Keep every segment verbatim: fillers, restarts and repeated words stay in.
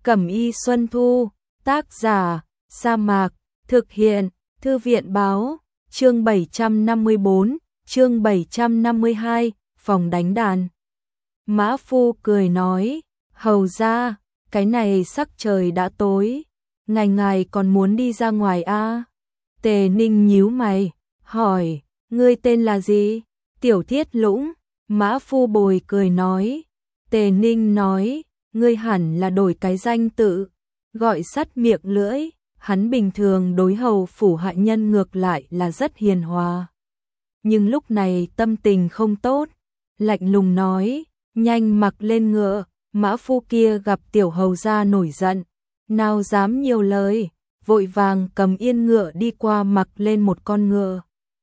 Cẩm y Xuân Thu, tác giả, Sa Mạc, thực hiện, Thư viện báo, chương bảy trăm năm mươi tư, chương bảy trăm năm mươi hai, phòng đánh đàn. Mã Phu cười nói, hầu ra, cái này sắc trời đã tối, ngài ngài còn muốn đi ra ngoài a? À? Tề Ninh nhíu mày, hỏi, ngươi tên là gì? Tiểu Thiết Lũng. Mã Phu bồi cười nói. Tề Ninh nói, ngươi hẳn là đổi cái danh tự, gọi sắt miệng lưỡi. Hắn bình thường đối hầu phủ hạ nhân ngược lại là rất hiền hòa. Nhưng lúc này tâm tình không tốt, lạnh lùng nói, nhanh mặc lên ngựa. Mã Phu kia gặp tiểu hầu gia nổi giận, nào dám nhiều lời, vội vàng cầm yên ngựa đi qua mặc lên một con ngựa.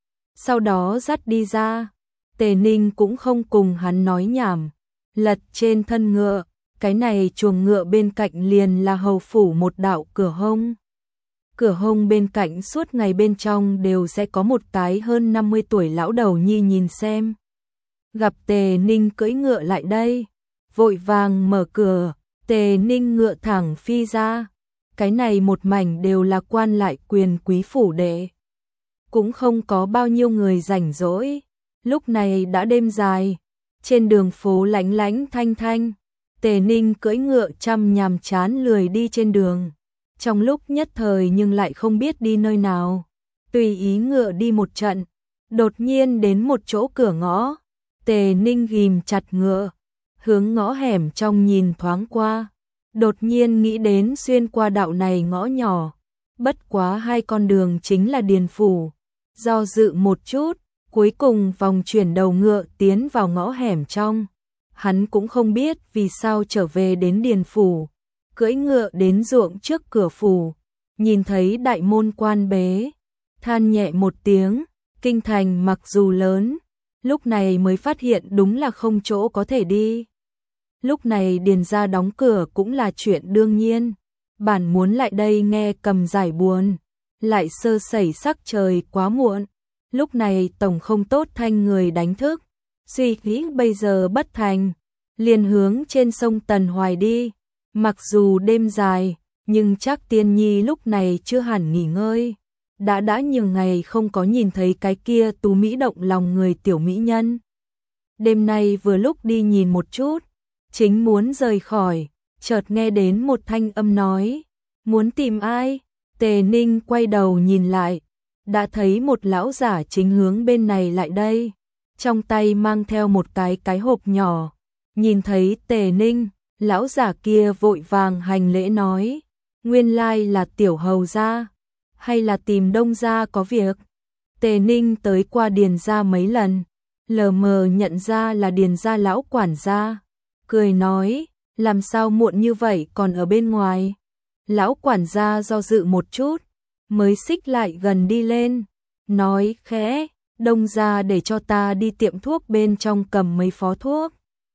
Sau đó dắt đi ra. Tề Ninh cũng không cùng hắn nói nhảm, lật trên thân ngựa, cái này chuồng ngựa bên cạnh liền là hầu phủ một đạo cửa hông. Cửa hông bên cạnh suốt ngày bên trong đều sẽ có một cái hơn năm mươi tuổi lão đầu nhi nhìn xem. Gặp Tề Ninh cưỡi ngựa lại đây, vội vàng mở cửa, Tề Ninh ngựa thẳng phi ra. Cái này một mảnh đều là quan lại quyền quý phủ đệ. Cũng không có bao nhiêu người rảnh rỗi. Lúc này đã đêm dài, trên đường phố lánh lánh thanh thanh, Tề Ninh cưỡi ngựa chăm nhàm chán lười đi trên đường. Trong lúc nhất thời nhưng lại không biết đi nơi nào, tùy ý ngựa đi một trận, đột nhiên đến một chỗ cửa ngõ. Tề Ninh ghim chặt ngựa, hướng ngõ hẻm trong nhìn thoáng qua, đột nhiên nghĩ đến xuyên qua đạo này ngõ nhỏ, bất quá hai con đường chính là điền phủ. Do dự một chút, cuối cùng vòng chuyển đầu ngựa tiến vào ngõ hẻm trong. Hắn cũng không biết vì sao trở về đến điền phủ, cưỡi ngựa đến ruộng trước cửa phủ, nhìn thấy đại môn quan bế, than nhẹ một tiếng, kinh thành mặc dù lớn, lúc này mới phát hiện đúng là không chỗ có thể đi. Lúc này điền gia đóng cửa cũng là chuyện đương nhiên, bản muốn lại đây nghe cầm giải buồn, lại sơ sẩy sắc trời quá muộn. Lúc này tổng không tốt thanh người đánh thức, suy nghĩ bây giờ bất thành, liền hướng trên sông Tần Hoài đi. Mặc dù đêm dài, nhưng chắc Tiên Nhi lúc này chưa hẳn nghỉ ngơi. Đã đã nhiều ngày không có nhìn thấy cái kia tú mỹ động lòng người tiểu mỹ nhân. Đêm nay vừa lúc đi nhìn một chút, chính muốn rời khỏi, chợt nghe đến một thanh âm nói, muốn tìm ai? Tề Ninh quay đầu nhìn lại, đã thấy một lão giả chính hướng bên này lại đây, trong tay mang theo một cái cái hộp nhỏ. Nhìn thấy Tề Ninh, lão giả kia vội vàng hành lễ nói, nguyên lai là tiểu hầu gia, hay là tìm Đông gia có việc? Tề Ninh tới qua điền gia mấy lần, lờ mờ nhận ra là điền gia lão quản gia, cười nói, làm sao muộn như vậy còn ở bên ngoài? Lão quản gia do dự một chút, mới xích lại gần đi lên, nói khẽ, Đông gia để cho ta đi tiệm thuốc bên trong cầm mấy phó thuốc.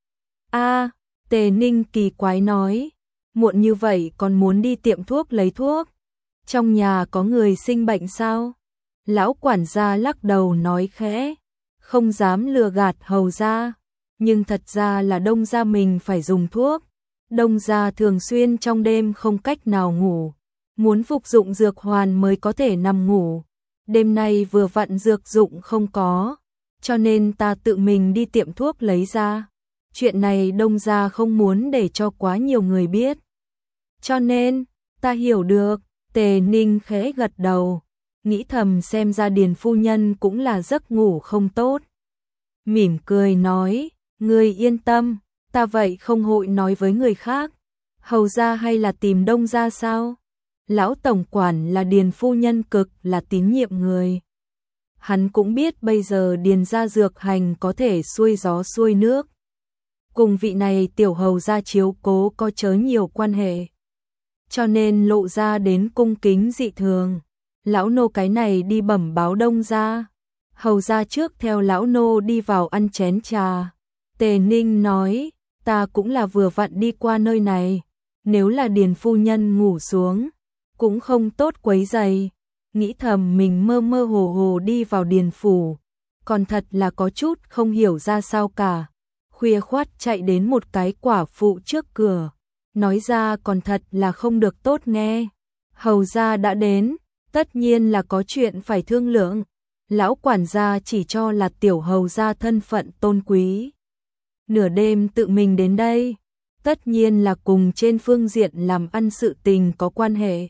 A, Tề Ninh kỳ quái nói, muộn như vậy còn muốn đi tiệm thuốc lấy thuốc? Trong nhà có người sinh bệnh sao? Lão quản gia lắc đầu nói khẽ, không dám lừa gạt hầu gia, nhưng thật ra là Đông gia mình phải dùng thuốc. Đông gia thường xuyên trong đêm không cách nào ngủ, muốn phục dụng dược hoàn mới có thể nằm ngủ. Đêm nay vừa vặn dược dụng không có, cho nên ta tự mình đi tiệm thuốc lấy ra. Chuyện này Đông gia không muốn để cho quá nhiều người biết. Cho nên, ta hiểu được. Tề Ninh khẽ gật đầu, nghĩ thầm xem ra điền phu nhân cũng là giấc ngủ không tốt. Mỉm cười nói, ngươi yên tâm, ta vậy không hội nói với người khác. Hầu gia hay là tìm Đông gia sao? Lão tổng quản là điền phu nhân cực là tín nhiệm người. Hắn cũng biết bây giờ điền gia dược hành có thể xuôi gió xuôi nước. Cùng vị này tiểu hầu gia chiếu cố có chớ nhiều quan hệ, cho nên lộ ra đến cung kính dị thường. Lão nô cái này đi bẩm báo Đông gia. Hầu gia trước theo lão nô đi vào ăn chén trà. Tề Ninh nói, ta cũng là vừa vặn đi qua nơi này, nếu là điền phu nhân ngủ xuống, cũng không tốt quấy rầy. Nghĩ thầm mình mơ mơ hồ hồ đi vào điền phủ, còn thật là có chút không hiểu ra sao cả. Khuya khoắt chạy đến một cái quả phụ trước cửa, nói ra còn thật là không được tốt nghe. Hầu gia đã đến, tất nhiên là có chuyện phải thương lượng. Lão quản gia chỉ cho là tiểu hầu gia thân phận tôn quý. Nửa đêm tự mình đến đây, tất nhiên là cùng trên phương diện làm ăn sự tình có quan hệ.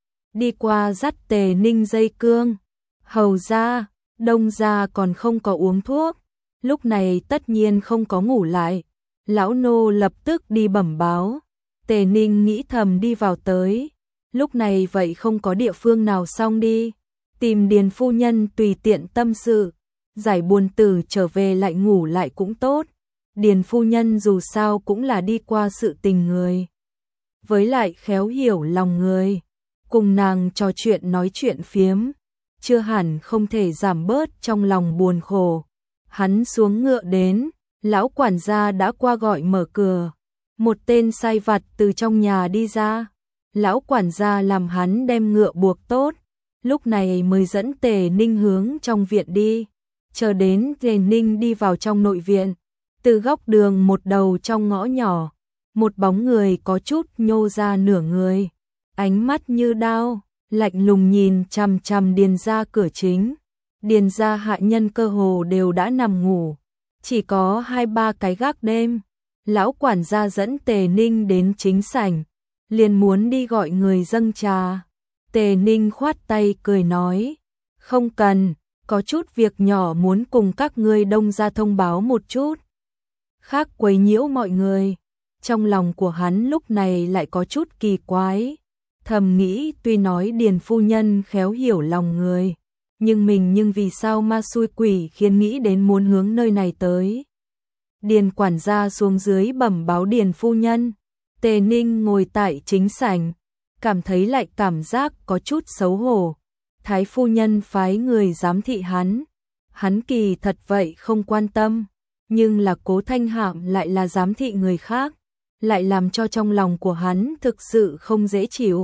Đi qua dắt Tề Ninh dây cương, hầu gia, đông gia còn không có uống thuốc, lúc này tất nhiên không có ngủ lại. Lão nô lập tức đi bẩm báo. Tề Ninh nghĩ thầm đi vào tới, lúc này vậy không có địa phương nào xong đi, tìm Điền phu nhân tùy tiện tâm sự, giải buồn tử trở về lại ngủ lại cũng tốt. Điền phu nhân dù sao cũng là đi qua sự tình người, với lại khéo hiểu lòng người, cùng nàng trò chuyện nói chuyện phiếm, chưa hẳn không thể giảm bớt trong lòng buồn khổ. Hắn xuống ngựa đến, lão quản gia đã qua gọi mở cửa, một tên sai vặt từ trong nhà đi ra. Lão quản gia làm hắn đem ngựa buộc tốt, lúc này mới dẫn Tề Ninh hướng trong viện đi. Chờ đến Tề Ninh đi vào trong nội viện, từ góc đường một đầu trong ngõ nhỏ, một bóng người có chút nhô ra nửa người, ánh mắt như đao, lạnh lùng nhìn chằm chằm Điền gia cửa chính. Điền gia hạ nhân cơ hồ đều đã nằm ngủ, chỉ có hai ba cái gác đêm. Lão quản gia dẫn Tề Ninh đến chính sảnh, liền muốn đi gọi người dâng trà. Tề Ninh khoát tay cười nói, không cần, có chút việc nhỏ muốn cùng các ngươi đông gia thông báo một chút, khác quấy nhiễu mọi người. Trong lòng của hắn lúc này lại có chút kỳ quái, thầm nghĩ tuy nói Điền phu nhân khéo hiểu lòng người, nhưng mình nhưng vì sao ma xui quỷ khiến nghĩ đến muốn hướng nơi này tới. Điền quản gia xuống dưới bẩm báo Điền phu nhân. Tề Ninh ngồi tại chính sảnh, cảm thấy lại cảm giác có chút xấu hổ. Thái phu nhân phái người giám thị hắn, hắn kỳ thật vậy không quan tâm, nhưng là Cố Thanh Hạm lại là giám thị người khác, lại làm cho trong lòng của hắn thực sự không dễ chịu.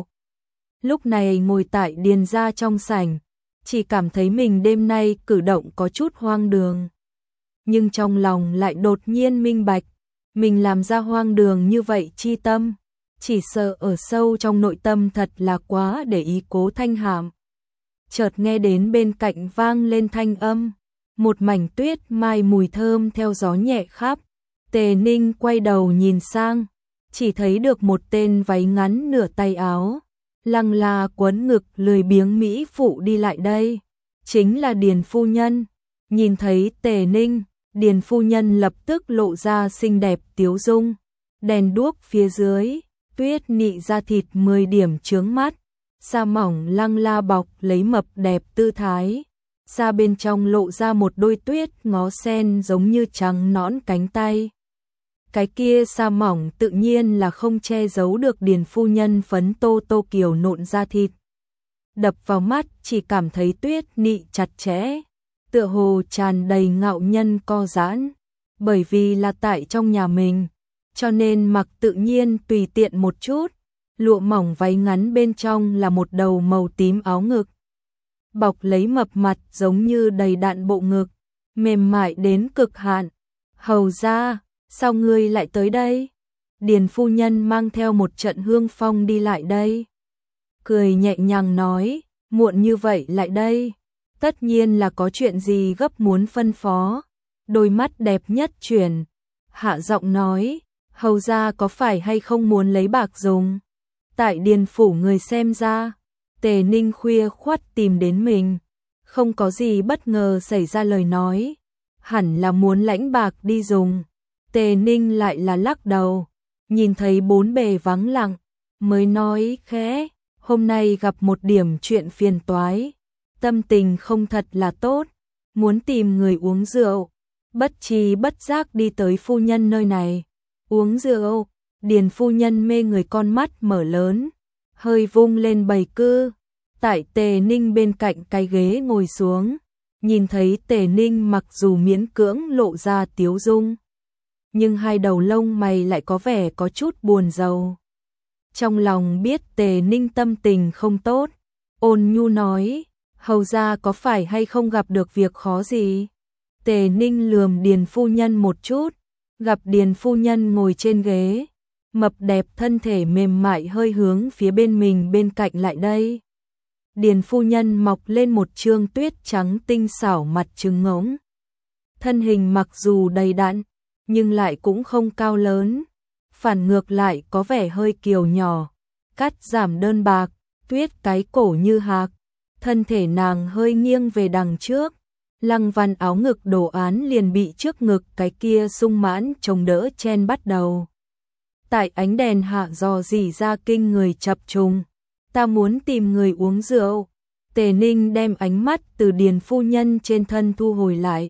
Lúc này ngồi tại Điền gia trong sảnh, chỉ cảm thấy mình đêm nay cử động có chút hoang đường, nhưng trong lòng lại đột nhiên minh bạch, mình làm ra hoang đường như vậy chi tâm, chỉ sợ ở sâu trong nội tâm thật là quá để ý Cố Thanh Hạm. Chợt nghe đến bên cạnh vang lên thanh âm, một mảnh tuyết mai mùi thơm theo gió nhẹ khắp. Tề Ninh quay đầu nhìn sang, chỉ thấy được một tên váy ngắn nửa tay áo, lăng la quấn ngực lười biếng mỹ phụ đi lại đây, chính là Điền phu nhân. Nhìn thấy Tề Ninh, Điền phu nhân lập tức lộ ra xinh đẹp tiếu dung, đèn đuốc phía dưới, tuyết nị da thịt mười điểm chướng mắt, da mỏng lăng la bọc lấy mập đẹp tư thái, da bên trong lộ ra một đôi tuyết ngó sen giống như trắng nõn cánh tay. Cái kia da mỏng tự nhiên là không che giấu được Điền phu nhân phấn tô tô kiều nộn da thịt. Đập vào mắt chỉ cảm thấy tuyết nị chặt chẽ, tựa hồ tràn đầy ngạo nhân co giãn, bởi vì là tại trong nhà mình, cho nên mặc tự nhiên tùy tiện một chút, lụa mỏng váy ngắn bên trong là một đầu màu tím áo ngực, bọc lấy mập mặt giống như đầy đặn bộ ngực, mềm mại đến cực hạn. Hầu gia, sao ngươi lại tới đây? Điền phu nhân mang theo một trận hương phong đi lại đây, cười nhẹ nhàng nói, muộn như vậy lại đây, tất nhiên là có chuyện gì gấp muốn phân phó. Đôi mắt đẹp nhất chuyển, hạ giọng nói, hầu gia có phải hay không muốn lấy bạc dùng? Tại Điền phủ người xem ra, Tề Ninh khuya khoắt tìm đến mình, không có gì bất ngờ xảy ra lời nói, hẳn là muốn lãnh bạc đi dùng. Tề Ninh lại là lắc đầu, nhìn thấy bốn bề vắng lặng, mới nói khẽ, hôm nay gặp một điểm chuyện phiền toái, tâm tình không thật là tốt, muốn tìm người uống rượu, bất tri bất giác đi tới phu nhân nơi này. Uống rượu? Điền phu nhân mê người con mắt mở lớn, hơi vung lên bày cư, tại Tề Ninh bên cạnh cái ghế ngồi xuống, nhìn thấy Tề Ninh mặc dù miễn cưỡng lộ ra tiếu dung, nhưng hai đầu lông mày lại có vẻ có chút buồn rầu. Trong lòng biết Tề Ninh tâm tình không tốt, ôn nhu nói, hầu gia có phải hay không gặp được việc khó gì? Tề Ninh lườm Điền phu nhân một chút, gặp Điền phu nhân ngồi trên ghế, mập đẹp thân thể mềm mại hơi hướng phía bên mình bên cạnh lại đây. Điền phu nhân mọc lên một trương tuyết trắng tinh xảo mặt trứng ngỗng. Thân hình mặc dù đầy đặn, nhưng lại cũng không cao lớn, phản ngược lại có vẻ hơi kiều nhỏ, cắt giảm đơn bạc, tuyết cái cổ như hạc, thân thể nàng hơi nghiêng về đằng trước, lăng văn áo ngực đồ án liền bị trước ngực cái kia sung mãn chống đỡ chen bắt đầu. Tại ánh đèn hạ dò dỉ ra kinh người chập trùng, ta muốn tìm người uống rượu. Tề Ninh đem ánh mắt từ Điền phu nhân trên thân thu hồi lại.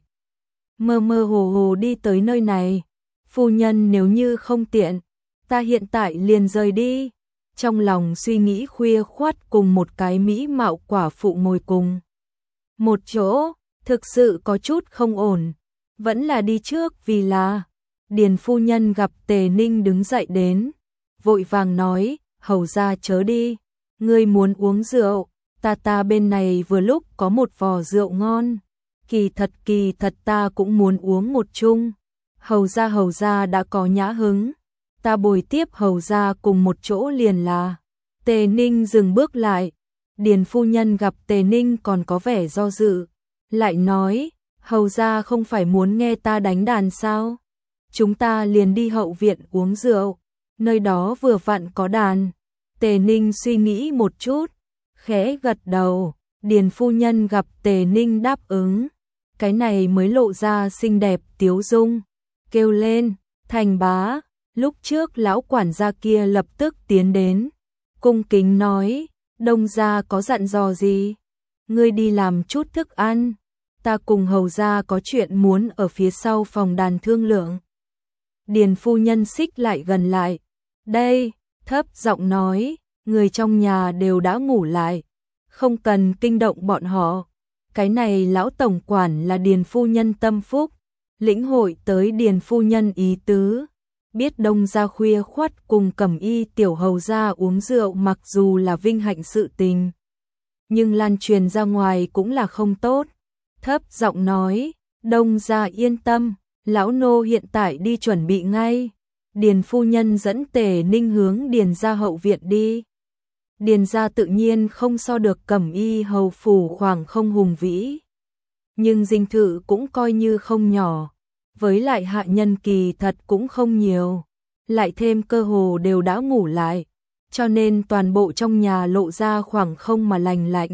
Mơ mơ hồ hồ đi tới nơi này. Phu nhân nếu như không tiện, ta hiện tại liền rời đi. Trong lòng suy nghĩ khuya khoắt cùng một cái mỹ mạo quả phụ ngồi cùng một chỗ, thực sự có chút không ổn. Vẫn là đi trước vì là... Điền phu nhân gặp Tề Ninh đứng dậy đến, vội vàng nói, hầu ra chớ đi, ngươi muốn uống rượu, ta ta bên này vừa lúc có một vò rượu ngon, kỳ thật kỳ thật ta cũng muốn uống một chung, hầu ra hầu ra đã có nhã hứng, ta bồi tiếp hầu ra cùng một chỗ liền là. Tề Ninh dừng bước lại, Điền phu nhân gặp Tề Ninh còn có vẻ do dự, lại nói, hầu ra không phải muốn nghe ta đánh đàn sao? Chúng ta liền đi hậu viện uống rượu, nơi đó vừa vặn có đàn. Tề Ninh suy nghĩ một chút, khẽ gật đầu, Điền phu nhân gặp Tề Ninh đáp ứng, cái này mới lộ ra xinh đẹp tiếu dung, kêu lên, Thành bá. Lúc trước lão quản gia kia lập tức tiến đến, cung kính nói, Đông gia có dặn dò gì? Ngươi đi làm chút thức ăn, ta cùng hầu gia có chuyện muốn ở phía sau phòng đàn thương lượng. Điền phu nhân xích lại gần lại, đây, thấp giọng nói, người trong nhà đều đã ngủ lại, không cần kinh động bọn họ. Cái này lão tổng quản là Điền phu nhân tâm phúc, lĩnh hội tới Điền phu nhân ý tứ, biết Đông gia khuya khoắt cùng Cẩm Y tiểu hầu gia uống rượu mặc dù là vinh hạnh sự tình, nhưng lan truyền ra ngoài cũng là không tốt. Thấp giọng nói, Đông gia yên tâm, lão nô hiện tại đi chuẩn bị ngay. Điền phu nhân dẫn Tề Ninh hướng Điền gia hậu viện đi. Điền gia tự nhiên không so được Cẩm Y hầu phủ khoảng không hùng vĩ, nhưng dinh thự cũng coi như không nhỏ, với lại hạ nhân kỳ thật cũng không nhiều, lại thêm cơ hồ đều đã ngủ lại, cho nên toàn bộ trong nhà lộ ra khoảng không mà lành lạnh.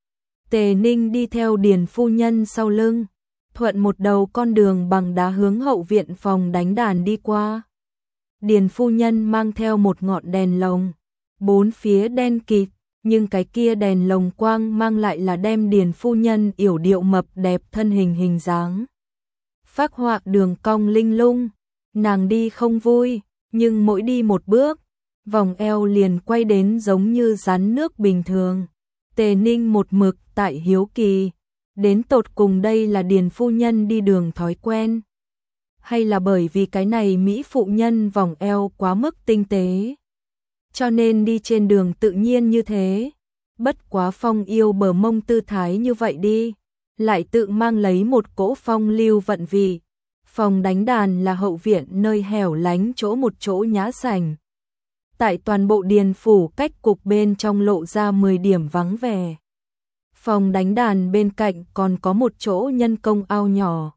Tề Ninh đi theo Điền phu nhân sau lưng, thuận một đầu con đường bằng đá hướng hậu viện phòng đánh đàn đi qua. Điền phu nhân mang theo một ngọn đèn lồng, bốn phía đen kịt, nhưng cái kia đèn lồng quang mang lại là đem Điền phu nhân yểu điệu mập đẹp thân hình hình dáng phác họa đường cong linh lung. Nàng đi không vui, nhưng mỗi đi một bước, vòng eo liền quay đến giống như rắn nước bình thường. Tề Ninh một mực tại hiếu kỳ, đến tột cùng đây là Điền phu nhân đi đường thói quen, hay là bởi vì cái này mỹ phụ nhân vòng eo quá mức tinh tế, cho nên đi trên đường tự nhiên như thế. Bất quá phong yêu bờ mông tư thái như vậy đi, lại tự mang lấy một cỗ phong lưu vận vị. Phòng đánh đàn là hậu viện nơi hẻo lánh chỗ một chỗ nhã sảnh. Tại toàn bộ điền phủ cách cục bên trong lộ ra mười điểm vắng vẻ. Phòng đánh đàn bên cạnh còn có một chỗ nhân công ao nhỏ.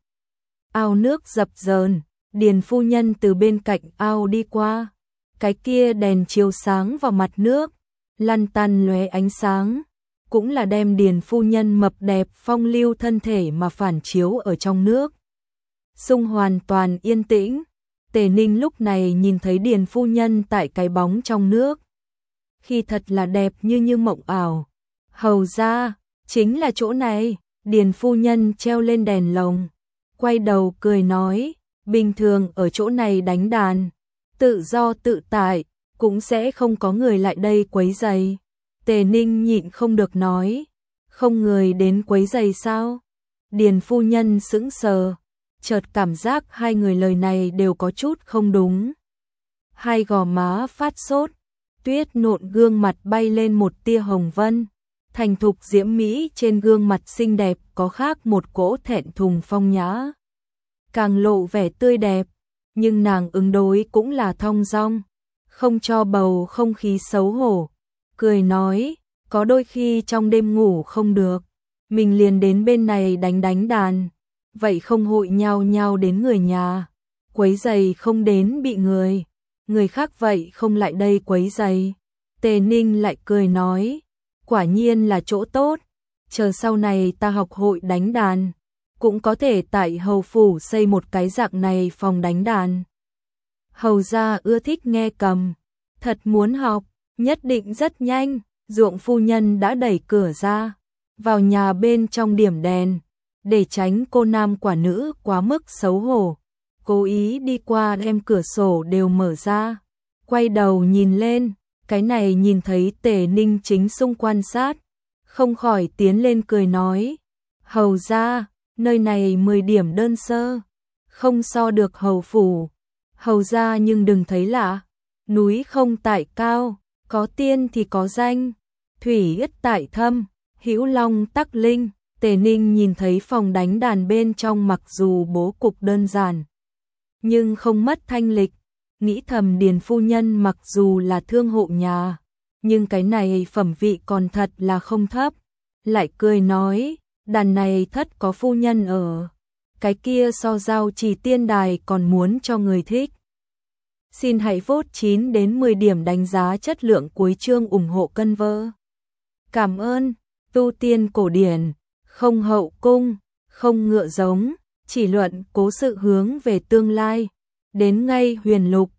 Ao nước dập dờn, Điền phu nhân từ bên cạnh ao đi qua. Cái kia đèn chiếu sáng vào mặt nước, lăn tăn lóe ánh sáng, cũng là đem Điền phu nhân mập đẹp phong lưu thân thể mà phản chiếu ở trong nước. Xung hoàn toàn yên tĩnh. Tề Ninh lúc này nhìn thấy Điền phu nhân tại cái bóng trong nước, khi thật là đẹp như như mộng ảo. Hầu ra, chính là chỗ này. Điền phu nhân treo lên đèn lồng, quay đầu cười nói, bình thường ở chỗ này đánh đàn, tự do tự tại, cũng sẽ không có người lại đây quấy rầy. Tề Ninh nhịn không được nói, không người đến quấy rầy sao? Điền phu nhân sững sờ, chợt cảm giác hai người lời này đều có chút không đúng. Hai gò má phát sốt, tuyết nộn gương mặt bay lên một tia hồng vân, thành thục diễm mỹ trên gương mặt xinh đẹp có khác một cỗ thẹn thùng phong nhã, càng lộ vẻ tươi đẹp, nhưng nàng ứng đối cũng là thong dong, không cho bầu không khí xấu hổ, cười nói, có đôi khi trong đêm ngủ không được, mình liền đến bên này đánh đánh đàn, vậy không hội nhau nhau đến người nhà, quấy giày không đến bị người, người khác vậy không lại đây quấy giày. Tề Ninh lại cười nói, quả nhiên là chỗ tốt, chờ sau này ta học hội đánh đàn, cũng có thể tại hầu phủ xây một cái dạng này phòng đánh đàn. Hầu gia ưa thích nghe cầm, thật muốn học, nhất định rất nhanh. Ruộng phu nhân đã đẩy cửa ra, vào nhà bên trong điểm đèn, để tránh cô nam quả nữ quá mức xấu hổ, cố ý đi qua đem cửa sổ đều mở ra, quay đầu nhìn lên, cái này nhìn thấy Tề Ninh chính xung quan sát, không khỏi tiến lên cười nói, hầu gia, nơi này mười điểm đơn sơ, không so được hầu phủ, hầu gia nhưng đừng thấy lạ, núi không tại cao, có tiên thì có danh, thủy ít tại thâm, hữu long tắc linh. Tề Ninh nhìn thấy phòng đánh đàn bên trong mặc dù bố cục đơn giản, nhưng không mất thanh lịch, nghĩ thầm Điền phu nhân mặc dù là thương hộ nhà, nhưng cái này phẩm vị còn thật là không thấp, lại cười nói, đàn này thất có phu nhân ở, cái kia so giao trì tiên đài còn muốn cho người thích. Xin hãy vote chín đến mười điểm đánh giá chất lượng cuối chương ủng hộ cân vơ. Cảm ơn, tu tiên cổ điển, không hậu cung, không ngựa giống, chỉ luận cố sự hướng về tương lai, đến ngay huyền lục,